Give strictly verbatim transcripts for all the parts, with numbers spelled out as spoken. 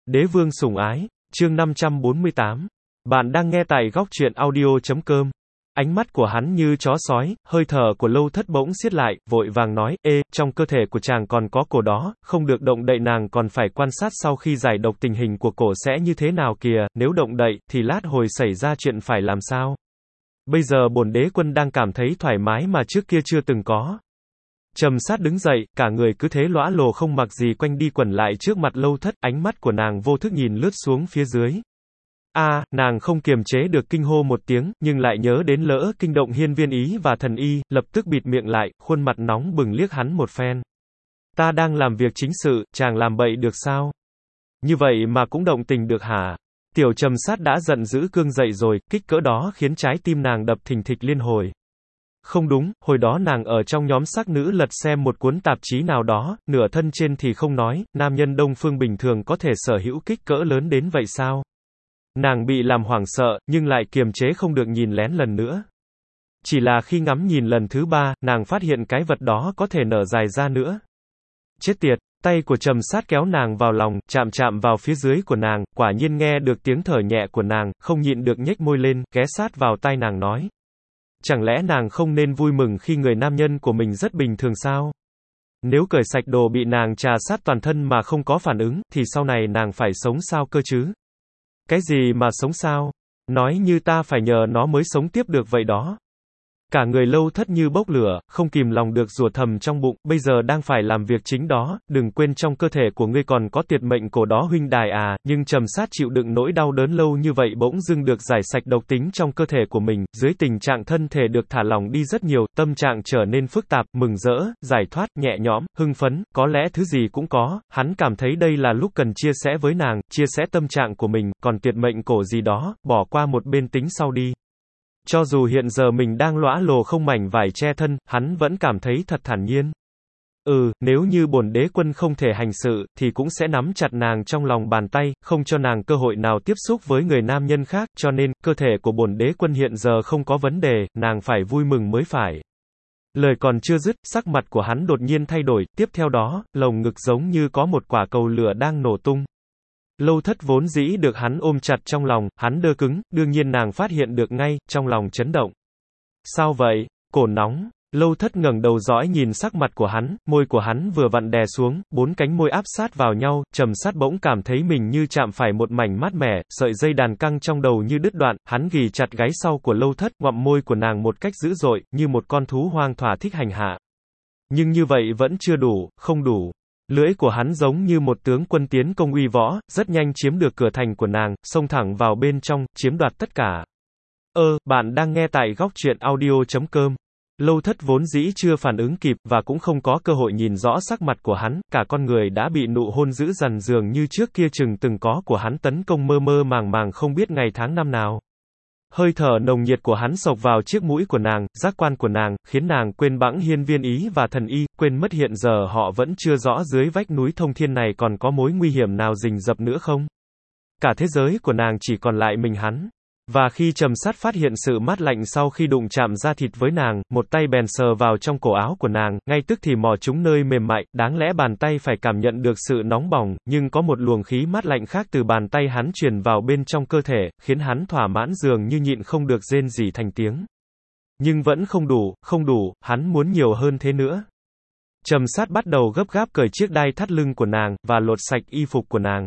Đế vương sủng ái, chương năm trăm bốn mươi tám. Bạn đang nghe tại góc truyện audio.com. Ánh mắt của hắn như chó sói, hơi thở của Lâu Thất bỗng siết lại, vội vàng nói, ê, trong cơ thể của chàng còn có cổ đó, không được động đậy, nàng còn phải quan sát sau khi giải độc tình hình của cổ sẽ như thế nào kìa, nếu động đậy, thì lát hồi xảy ra chuyện phải làm sao? Bây giờ bổn đế quân đang cảm thấy thoải mái mà trước kia chưa từng có. Trầm Sát đứng dậy, cả người cứ thế lõa lồ không mặc gì quanh đi quẩn lại trước mặt Lâu Thất, ánh mắt của nàng vô thức nhìn lướt xuống phía dưới. A, à, nàng không kiềm chế được kinh hô một tiếng, nhưng lại nhớ đến lỡ kinh động hiên viên ý và thần y, lập tức bịt miệng lại, khuôn mặt nóng bừng liếc hắn một phen. Ta đang làm việc chính sự, chàng làm bậy được sao? Như vậy mà cũng động tình được hả? Tiểu Trầm Sát đã giận dữ cương dậy rồi, kích cỡ đó khiến trái tim nàng đập thình thịch liên hồi. Không đúng, hồi đó nàng ở trong nhóm sắc nữ lật xem một cuốn tạp chí nào đó, nửa thân trên thì không nói, nam nhân Đông Phương bình thường có thể sở hữu kích cỡ lớn đến vậy sao? Nàng bị làm hoảng sợ, nhưng lại kiềm chế không được nhìn lén lần nữa. Chỉ là khi ngắm nhìn lần thứ ba, nàng phát hiện cái vật đó có thể nở dài ra nữa. Chết tiệt, tay của Trầm Sát kéo nàng vào lòng, chạm chạm vào phía dưới của nàng, quả nhiên nghe được tiếng thở nhẹ của nàng, không nhịn được nhếch môi lên, ghé sát vào tai nàng nói. Chẳng lẽ nàng không nên vui mừng khi người nam nhân của mình rất bình thường sao? Nếu cởi sạch đồ bị nàng trà sát toàn thân mà không có phản ứng, thì sau này nàng phải sống sao cơ chứ? Cái gì mà sống sao? Nói như ta phải nhờ nó mới sống tiếp được vậy đó. Cả người Lâu Thất như bốc lửa, không kìm lòng được rủa thầm trong bụng, bây giờ đang phải làm việc chính đó, đừng quên trong cơ thể của ngươi còn có tuyệt mệnh cổ đó huynh đài à, nhưng Trầm Sát chịu đựng nỗi đau đớn lâu như vậy bỗng dưng được giải sạch độc tính trong cơ thể của mình, dưới tình trạng thân thể được thả lỏng đi rất nhiều, tâm trạng trở nên phức tạp, mừng rỡ, giải thoát, nhẹ nhõm, hưng phấn, có lẽ thứ gì cũng có, hắn cảm thấy đây là lúc cần chia sẻ với nàng, chia sẻ tâm trạng của mình, còn tuyệt mệnh cổ gì đó, bỏ qua một bên tính sau đi. Cho dù hiện giờ mình đang lõa lồ không mảnh vải che thân, hắn vẫn cảm thấy thật thản nhiên. Ừ, nếu như bổn đế quân không thể hành sự, thì cũng sẽ nắm chặt nàng trong lòng bàn tay, không cho nàng cơ hội nào tiếp xúc với người nam nhân khác, cho nên, cơ thể của bổn đế quân hiện giờ không có vấn đề, nàng phải vui mừng mới phải. Lời còn chưa dứt, sắc mặt của hắn đột nhiên thay đổi, tiếp theo đó, lồng ngực giống như có một quả cầu lửa đang nổ tung. Lâu Thất vốn dĩ được hắn ôm chặt trong lòng, hắn đơ cứng, đương nhiên nàng phát hiện được ngay, trong lòng chấn động. Sao vậy? Cổ nóng. Lâu Thất ngẩng đầu dõi nhìn sắc mặt của hắn, môi của hắn vừa vặn đè xuống, bốn cánh môi áp sát vào nhau, Trầm Sát bỗng cảm thấy mình như chạm phải một mảnh mát mẻ, sợi dây đàn căng trong đầu như đứt đoạn, hắn ghì chặt gáy sau của Lâu Thất, ngoạm môi của nàng một cách dữ dội, như một con thú hoang thỏa thích hành hạ. Nhưng như vậy vẫn chưa đủ, không đủ. Lưỡi của hắn giống như một tướng quân tiến công uy võ, rất nhanh chiếm được cửa thành của nàng, xông thẳng vào bên trong, chiếm đoạt tất cả. Ơ, bạn đang nghe tại góc truyện audio.com. Lâu Thất vốn dĩ chưa phản ứng kịp, và cũng không có cơ hội nhìn rõ sắc mặt của hắn, cả con người đã bị nụ hôn dữ dằn dường như trước kia chừng từng có của hắn tấn công mơ mơ màng màng không biết ngày tháng năm nào. Hơi thở nồng nhiệt của hắn xộc vào chiếc mũi của nàng, giác quan của nàng, khiến nàng quên bẵng hiên viên ý và thần y, quên mất hiện giờ họ vẫn chưa rõ dưới vách núi thông thiên này còn có mối nguy hiểm nào rình rập nữa không. Cả thế giới của nàng chỉ còn lại mình hắn. Và khi Trầm Sát phát hiện sự mát lạnh sau khi đụng chạm da thịt với nàng, một tay bèn sờ vào trong cổ áo của nàng, ngay tức thì mò trúng nơi mềm mại, đáng lẽ bàn tay phải cảm nhận được sự nóng bỏng, nhưng có một luồng khí mát lạnh khác từ bàn tay hắn truyền vào bên trong cơ thể, khiến hắn thỏa mãn dường như nhịn không được rên rỉ thành tiếng. Nhưng vẫn không đủ, không đủ, hắn muốn nhiều hơn thế nữa. Trầm Sát bắt đầu gấp gáp cởi chiếc đai thắt lưng của nàng, và lột sạch y phục của nàng.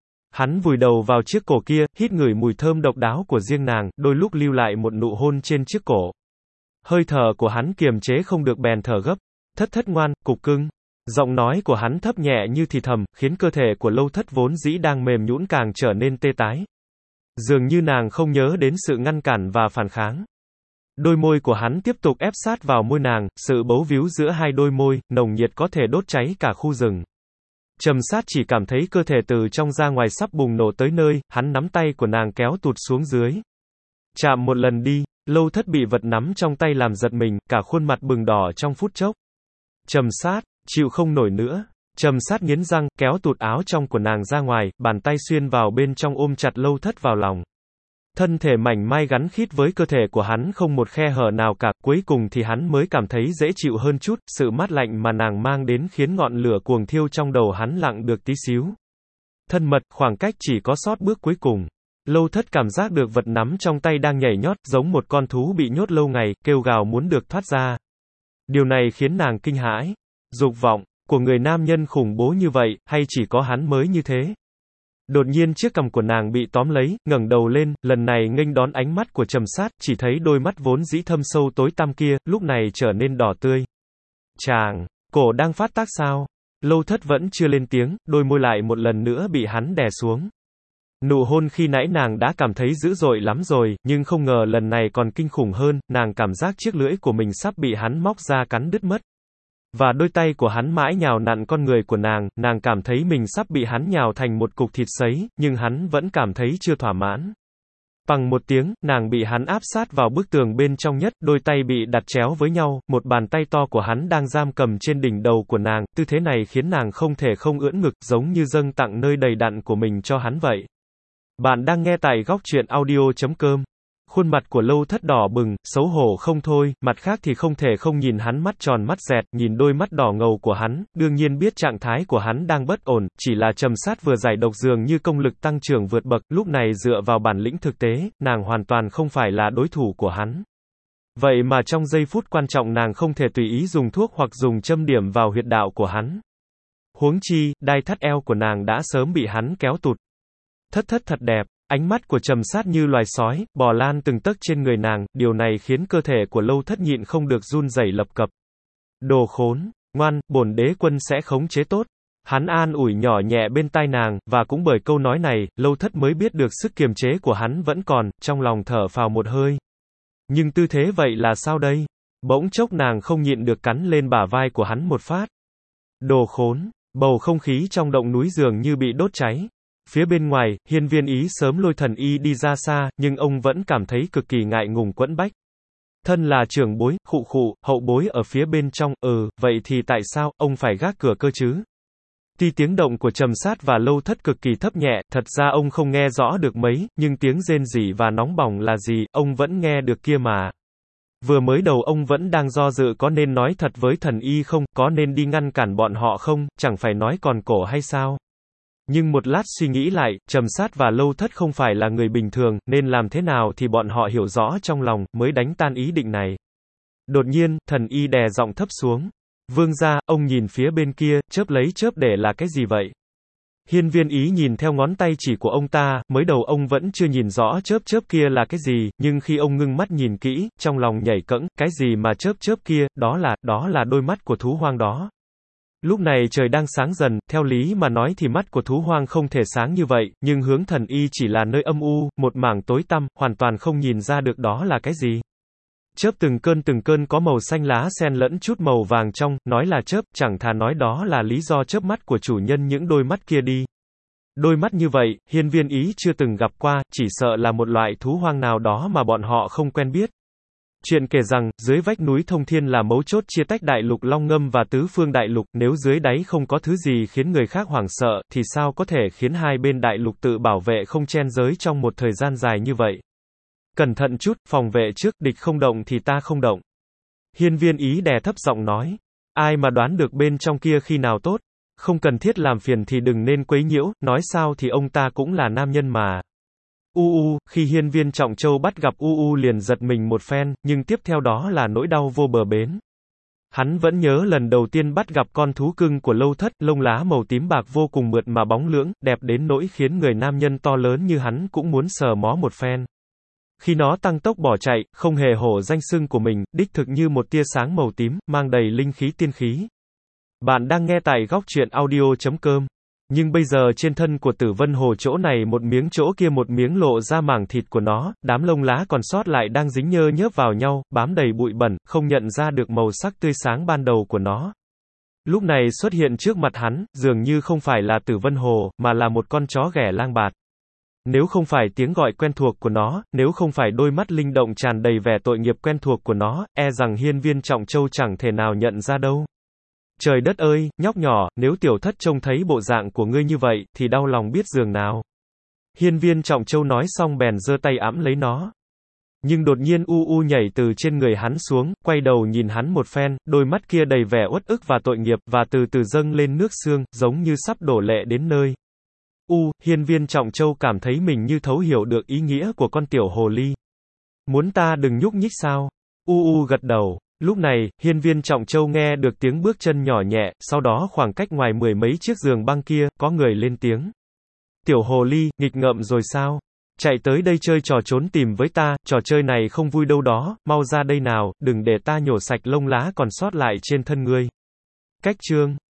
Hắn vùi đầu vào chiếc cổ kia, hít ngửi mùi thơm độc đáo của riêng nàng, đôi lúc lưu lại một nụ hôn trên chiếc cổ. Hơi thở của hắn kiềm chế không được bèn thở gấp. Thất thất ngoan, cục cưng. Giọng nói của hắn thấp nhẹ như thì thầm, khiến cơ thể của Lâu Thất vốn dĩ đang mềm nhũn càng trở nên tê tái. Dường như nàng không nhớ đến sự ngăn cản và phản kháng. Đôi môi của hắn tiếp tục ép sát vào môi nàng, sự bấu víu giữa hai đôi môi, nồng nhiệt có thể đốt cháy cả khu rừng. Trầm Sát chỉ cảm thấy cơ thể từ trong ra ngoài sắp bùng nổ tới nơi, hắn nắm tay của nàng kéo tụt xuống dưới. Chạm một lần đi. Lâu Thất bị vật nắm trong tay làm giật mình, cả khuôn mặt bừng đỏ trong phút chốc. Trầm Sát, chịu không nổi nữa. Trầm Sát nghiến răng, kéo tụt áo trong của nàng ra ngoài, bàn tay xuyên vào bên trong ôm chặt Lâu Thất vào lòng. Thân thể mảnh mai gắn khít với cơ thể của hắn không một khe hở nào cả, cuối cùng thì hắn mới cảm thấy dễ chịu hơn chút, sự mát lạnh mà nàng mang đến khiến ngọn lửa cuồng thiêu trong đầu hắn lặng được tí xíu. Thân mật, khoảng cách chỉ có sót bước cuối cùng. Lâu Thất cảm giác được vật nắm trong tay đang nhảy nhót, giống một con thú bị nhốt lâu ngày, kêu gào muốn được thoát ra. Điều này khiến nàng kinh hãi. Dục vọng của người nam nhân khủng bố như vậy, hay chỉ có hắn mới như thế? Đột nhiên chiếc cằm của nàng bị tóm lấy, ngẩng đầu lên, lần này nghênh đón ánh mắt của Trầm Sát, chỉ thấy đôi mắt vốn dĩ thâm sâu tối tăm kia, lúc này trở nên đỏ tươi. Chàng, cổ đang phát tác sao? Lâu Thất vẫn chưa lên tiếng, đôi môi lại một lần nữa bị hắn đè xuống. Nụ hôn khi nãy nàng đã cảm thấy dữ dội lắm rồi, nhưng không ngờ lần này còn kinh khủng hơn, nàng cảm giác chiếc lưỡi của mình sắp bị hắn móc ra cắn đứt mất. Và đôi tay của hắn mãi nhào nặn con người của nàng, nàng cảm thấy mình sắp bị hắn nhào thành một cục thịt sấy, nhưng hắn vẫn cảm thấy chưa thỏa mãn. Bằng một tiếng, nàng bị hắn áp sát vào bức tường bên trong nhất, đôi tay bị đặt chéo với nhau, một bàn tay to của hắn đang giam cầm trên đỉnh đầu của nàng, tư thế này khiến nàng không thể không ưỡn ngực, giống như dâng tặng nơi đầy đặn của mình cho hắn vậy. Bạn đang nghe tại góc truyện audio chấm com. Khuôn mặt của Lâu Thất đỏ bừng, xấu hổ không thôi, mặt khác thì không thể không nhìn hắn mắt tròn mắt dẹt, nhìn đôi mắt đỏ ngầu của hắn, đương nhiên biết trạng thái của hắn đang bất ổn, chỉ là Trầm Sát vừa giải độc dường như công lực tăng trưởng vượt bậc, lúc này dựa vào bản lĩnh thực tế, nàng hoàn toàn không phải là đối thủ của hắn. Vậy mà trong giây phút quan trọng nàng không thể tùy ý dùng thuốc hoặc dùng châm điểm vào huyệt đạo của hắn. Huống chi, đai thắt eo của nàng đã sớm bị hắn kéo tụt. Thất thất thật đẹp. Ánh mắt của Trầm Sát như loài sói, bò lan từng tấc trên người nàng, điều này khiến cơ thể của Lâu Thất nhịn không được run rẩy lập cập. Đồ khốn, ngoan, bổn đế quân sẽ khống chế tốt. Hắn an ủi nhỏ nhẹ bên tai nàng, và cũng bởi câu nói này, Lâu Thất mới biết được sức kiềm chế của hắn vẫn còn, trong lòng thở phào một hơi. Nhưng tư thế vậy là sao đây? Bỗng chốc nàng không nhịn được cắn lên bả vai của hắn một phát. Đồ khốn, bầu không khí trong động núi dường như bị đốt cháy. Phía bên ngoài, Hiên Viên Ý sớm lôi Thần Y đi ra xa, nhưng ông vẫn cảm thấy cực kỳ ngại ngùng quẫn bách. Thân là trưởng bối, khụ khụ, hậu bối ở phía bên trong, ừ, vậy thì tại sao, ông phải gác cửa cơ chứ? Tuy tiếng động của Trầm Sát và Lâu Thất cực kỳ thấp nhẹ, thật ra ông không nghe rõ được mấy, nhưng tiếng rên rỉ và nóng bỏng là gì, ông vẫn nghe được kia mà. Vừa mới đầu ông vẫn đang do dự có nên nói thật với Thần Y không, có nên đi ngăn cản bọn họ không, chẳng phải nói còn cổ hay sao? Nhưng một lát suy nghĩ lại, Trầm Sát và Lâu Thất không phải là người bình thường, nên làm thế nào thì bọn họ hiểu rõ trong lòng, mới đánh tan ý định này. Đột nhiên, Thần Y đè giọng thấp xuống. Vương gia, ông nhìn phía bên kia, chớp lấy chớp để là cái gì vậy? Hiên Viên Ý nhìn theo ngón tay chỉ của ông ta, mới đầu ông vẫn chưa nhìn rõ chớp chớp kia là cái gì, nhưng khi ông ngưng mắt nhìn kỹ, trong lòng nhảy cẫng, cái gì mà chớp chớp kia, đó là, đó là đôi mắt của thú hoang đó. Lúc này trời đang sáng dần, theo lý mà nói thì mắt của thú hoang không thể sáng như vậy, nhưng hướng Thần Y chỉ là nơi âm u, một mảng tối tăm, hoàn toàn không nhìn ra được đó là cái gì. Chớp từng cơn từng cơn có màu xanh lá xen lẫn chút màu vàng trong, nói là chớp, chẳng thà nói đó là lý do chớp mắt của chủ nhân những đôi mắt kia đi. Đôi mắt như vậy, Hiên Viên Ý chưa từng gặp qua, chỉ sợ là một loại thú hoang nào đó mà bọn họ không quen biết. Chuyện kể rằng, dưới vách núi Thông Thiên là mấu chốt chia tách đại lục Long Ngâm và tứ phương đại lục, nếu dưới đáy không có thứ gì khiến người khác hoảng sợ, thì sao có thể khiến hai bên đại lục tự bảo vệ không chen giới trong một thời gian dài như vậy. Cẩn thận chút, phòng vệ trước, địch không động thì ta không động. Hiên Viên Ý đè thấp giọng nói. Ai mà đoán được bên trong kia khi nào tốt, không cần thiết làm phiền thì đừng nên quấy nhiễu, nói sao thì ông ta cũng là nam nhân mà. U u, khi Hiên Viên Trọng Châu bắt gặp U u liền giật mình một phen, nhưng tiếp theo đó là nỗi đau vô bờ bến. Hắn vẫn nhớ lần đầu tiên bắt gặp con thú cưng của Lâu Thất, lông lá màu tím bạc vô cùng mượt mà bóng lưỡng, đẹp đến nỗi khiến người nam nhân to lớn như hắn cũng muốn sờ mó một phen. Khi nó tăng tốc bỏ chạy, không hề hổ danh xưng của mình, đích thực như một tia sáng màu tím, mang đầy linh khí tiên khí. Bạn đang nghe tại góc truyện audio chấm com. Nhưng bây giờ trên thân của Tử Vân Hồ chỗ này một miếng chỗ kia một miếng lộ ra mảng thịt của nó, đám lông lá còn sót lại đang dính nhơ nhớp vào nhau, bám đầy bụi bẩn, không nhận ra được màu sắc tươi sáng ban đầu của nó. Lúc này xuất hiện trước mặt hắn, dường như không phải là Tử Vân Hồ, mà là một con chó ghẻ lang bạt. Nếu không phải tiếng gọi quen thuộc của nó, nếu không phải đôi mắt linh động tràn đầy vẻ tội nghiệp quen thuộc của nó, e rằng Hiên Viên Trọng Châu chẳng thể nào nhận ra đâu. Trời đất ơi, nhóc nhỏ, nếu tiểu thất trông thấy bộ dạng của ngươi như vậy, thì đau lòng biết giường nào. Hiên Viên Trọng Châu nói xong bèn giơ tay ẵm lấy nó. Nhưng đột nhiên U U nhảy từ trên người hắn xuống, quay đầu nhìn hắn một phen, đôi mắt kia đầy vẻ uất ức và tội nghiệp, và từ từ dâng lên nước xương, giống như sắp đổ lệ đến nơi. U, hiên viên Trọng Châu cảm thấy mình như thấu hiểu được ý nghĩa của con tiểu hồ ly. Muốn ta đừng nhúc nhích sao? U U gật đầu. Lúc này, hiên viên Trọng Châu nghe được tiếng bước chân nhỏ nhẹ, sau đó khoảng cách ngoài mười mấy chiếc giường băng kia, có người lên tiếng. Tiểu hồ ly, nghịch ngợm rồi sao? Chạy tới đây chơi trò trốn tìm với ta, trò chơi này không vui đâu đó, mau ra đây nào, đừng để ta nhổ sạch lông lá còn sót lại trên thân ngươi. Cách chương